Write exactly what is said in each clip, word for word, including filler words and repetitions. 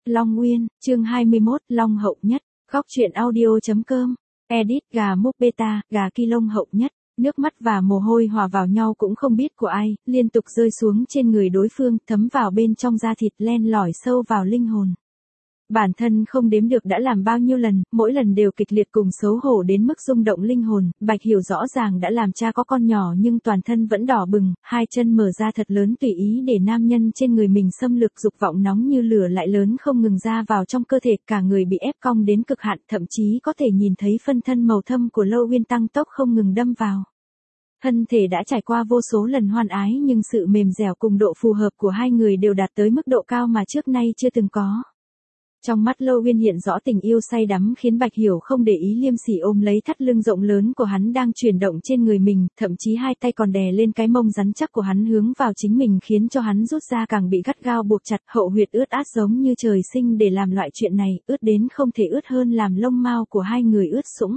Long Nguyên, chương hai mươi mốt, Long hậu nhất, góc truyện audio.com, edit gà múc beta, gà ki lông hậu nhất, nước mắt và mồ hôi hòa vào nhau cũng không biết của ai, liên tục rơi xuống trên người đối phương, thấm vào bên trong da thịt len lỏi sâu vào linh hồn. Bản thân không đếm được đã làm bao nhiêu lần, mỗi lần đều kịch liệt cùng xấu hổ đến mức rung động linh hồn. Bạch Hiểu rõ ràng đã làm cha có con nhỏ nhưng toàn thân vẫn đỏ bừng, hai chân mở ra thật lớn tùy ý để nam nhân trên người mình xâm lược, dục vọng nóng như lửa lại lớn không ngừng ra vào trong cơ thể, cả người bị ép cong đến cực hạn, thậm chí có thể nhìn thấy phân thân màu thâm của Lâu Uyên tăng tốc không ngừng đâm vào. Thân thể đã trải qua vô số lần hoan ái nhưng sự mềm dẻo cùng độ phù hợp của hai người đều đạt tới mức độ cao mà trước nay chưa từng có. Trong mắt Lâu Uyên hiện rõ tình yêu say đắm khiến Bạch Hiểu không để ý, liêm sỉ ôm lấy thắt lưng rộng lớn của hắn đang chuyển động trên người mình, thậm chí hai tay còn đè lên cái mông rắn chắc của hắn hướng vào chính mình khiến cho hắn rút ra càng bị gắt gao buộc chặt, hậu huyệt ướt át giống như trời sinh để làm loại chuyện này, ướt đến không thể ướt hơn làm lông mao của hai người ướt sũng.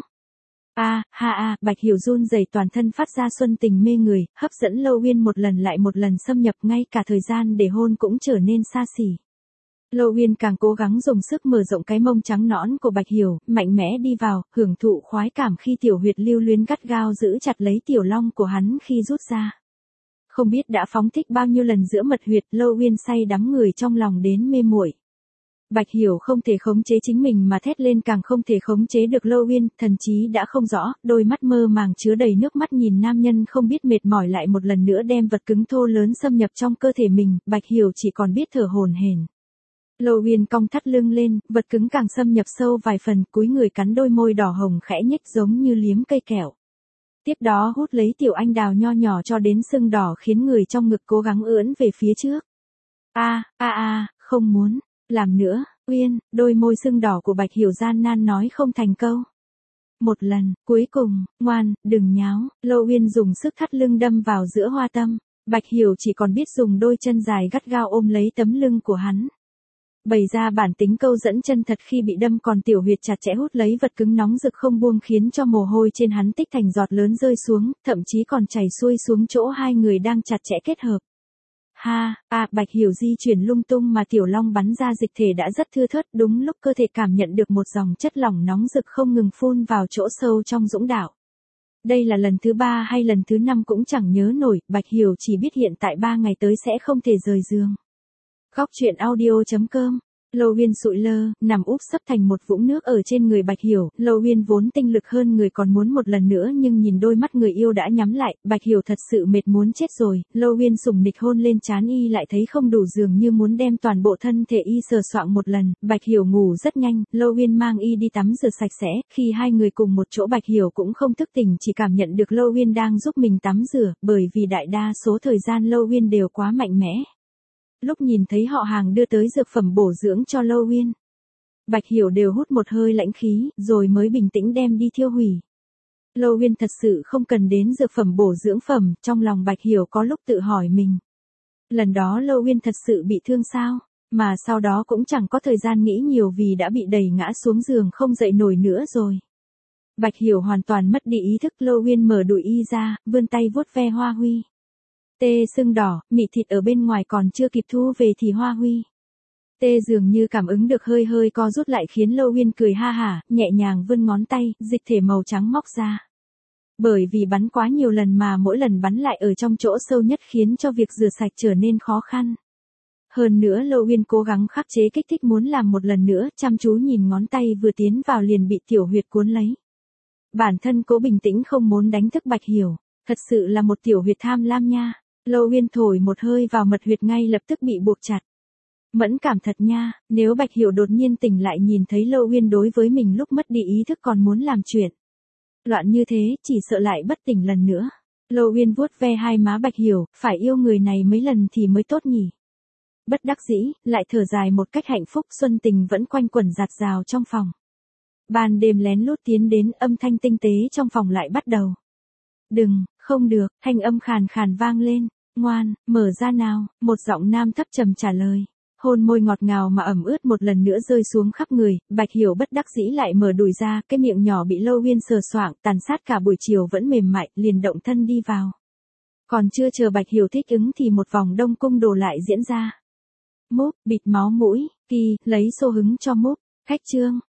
A, ha a, Bạch Hiểu run rẩy toàn thân phát ra xuân tình mê người, hấp dẫn Lâu Uyên một lần lại một lần xâm nhập, ngay cả thời gian để hôn cũng trở nên xa xỉ. Lâu Uyên càng cố gắng dùng sức mở rộng cái mông trắng nõn của Bạch Hiểu, mạnh mẽ đi vào, hưởng thụ khoái cảm khi tiểu huyệt lưu luyến gắt gao giữ chặt lấy tiểu long của hắn khi rút ra. Không biết đã phóng thích bao nhiêu lần giữa mật huyệt, Lâu Uyên say đắm người trong lòng đến mê muội. Bạch Hiểu không thể khống chế chính mình mà thét lên, càng không thể khống chế được Lâu Uyên, thần trí đã không rõ, đôi mắt mơ màng chứa đầy nước mắt nhìn nam nhân không biết mệt mỏi lại một lần nữa đem vật cứng thô lớn xâm nhập trong cơ thể mình, Bạch Hiểu chỉ còn biết thở hổn hển. Lâu Uyên cong thắt lưng lên, vật cứng càng xâm nhập sâu vài phần, cúi người cắn đôi môi đỏ hồng khẽ nhếch giống như liếm cây kẹo. Tiếp đó hút lấy tiểu anh đào nho nhỏ cho đến sưng đỏ khiến người trong ngực cố gắng ưỡn về phía trước. A, a a, không muốn, làm nữa, Uyên, đôi môi sưng đỏ của Bạch Hiểu gian nan nói không thành câu. Một lần, cuối cùng, ngoan, đừng nháo, Lâu Uyên dùng sức thắt lưng đâm vào giữa hoa tâm, Bạch Hiểu chỉ còn biết dùng đôi chân dài gắt gao ôm lấy tấm lưng của hắn. Bày ra bản tính câu dẫn chân thật khi bị đâm, còn tiểu huyệt chặt chẽ hút lấy vật cứng nóng rực không buông khiến cho mồ hôi trên hắn tích thành giọt lớn rơi xuống, thậm chí còn chảy xuôi xuống chỗ hai người đang chặt chẽ kết hợp. Ha, à, Bạch Hiểu di chuyển lung tung mà tiểu long bắn ra dịch thể đã rất thưa thớt, đúng lúc cơ thể cảm nhận được một dòng chất lỏng nóng rực không ngừng phun vào chỗ sâu trong dũng đạo. Đây là lần thứ ba hay lần thứ năm cũng chẳng nhớ nổi, Bạch Hiểu chỉ biết hiện tại ba ngày tới sẽ không thể rời giường. Góc truyện audio.com, Lâu Uyên sụi lơ, nằm úp sấp thành một vũng nước ở trên người Bạch Hiểu, Lâu Uyên vốn tinh lực hơn người còn muốn một lần nữa nhưng nhìn đôi mắt người yêu đã nhắm lại, Bạch Hiểu thật sự mệt muốn chết rồi, Lâu Uyên sủng nịch hôn lên trán y lại thấy không đủ, dường như muốn đem toàn bộ thân thể y sờ soạng một lần, Bạch Hiểu ngủ rất nhanh, Lâu Uyên mang y đi tắm rửa sạch sẽ, khi hai người cùng một chỗ Bạch Hiểu cũng không thức tỉnh, chỉ cảm nhận được Lâu Uyên đang giúp mình tắm rửa, bởi vì đại đa số thời gian Lâu Uyên đều quá mạnh mẽ. Lúc nhìn thấy họ hàng đưa tới dược phẩm bổ dưỡng cho Lâu Uyên, Bạch Hiểu đều hút một hơi lãnh khí, rồi mới bình tĩnh đem đi thiêu hủy. Lâu Uyên thật sự không cần đến dược phẩm bổ dưỡng phẩm, trong lòng Bạch Hiểu có lúc tự hỏi mình. Lần đó Lâu Uyên thật sự bị thương sao, mà sau đó cũng chẳng có thời gian nghĩ nhiều vì đã bị đẩy ngã xuống giường không dậy nổi nữa rồi. Bạch Hiểu hoàn toàn mất đi ý thức, Lâu Uyên mở đùi y ra, vươn tay vuốt ve hoa huy. Tê sưng đỏ, mị thịt ở bên ngoài còn chưa kịp thu về thì hoa huy. Tê dường như cảm ứng được hơi hơi co rút lại khiến Lâu Uyên cười ha hả, nhẹ nhàng vươn ngón tay, dịch thể màu trắng móc ra. Bởi vì bắn quá nhiều lần mà mỗi lần bắn lại ở trong chỗ sâu nhất khiến cho việc rửa sạch trở nên khó khăn. Hơn nữa Lâu Uyên cố gắng khắc chế kích thích muốn làm một lần nữa, chăm chú nhìn ngón tay vừa tiến vào liền bị tiểu huyệt cuốn lấy. Bản thân cố bình tĩnh không muốn đánh thức Bạch Hiểu, thật sự là một tiểu huyệt tham lam nha. Lâu Uyên thổi một hơi vào mật huyệt ngay lập tức bị buộc chặt. Mẫn cảm thật nha, nếu Bạch Hiểu đột nhiên tỉnh lại nhìn thấy Lâu Uyên đối với mình lúc mất đi ý thức còn muốn làm chuyện loạn như thế, chỉ sợ lại bất tỉnh lần nữa. Lâu Uyên vuốt ve hai má Bạch Hiểu, phải yêu người này mấy lần thì mới tốt nhỉ. Bất đắc dĩ, lại thở dài một cách hạnh phúc, xuân tình vẫn quanh quẩn dạt dào trong phòng. Ban đêm lén lút tiến đến, âm thanh tinh tế trong phòng lại bắt đầu. Đừng, không được, thanh âm khàn khàn vang lên, ngoan, mở ra nào, một giọng nam thấp trầm trả lời. Hôn môi ngọt ngào mà ẩm ướt một lần nữa rơi xuống khắp người, Bạch Hiểu bất đắc dĩ lại mở đùi ra, cái miệng nhỏ bị Lâu Uyên sờ soạng, tàn sát cả buổi chiều vẫn mềm mại, liền động thân đi vào. Còn chưa chờ Bạch Hiểu thích ứng thì một vòng đông cung đồ lại diễn ra. Múp, bịt máu mũi, Kỳ, lấy xô hứng cho Múp. Khách trương.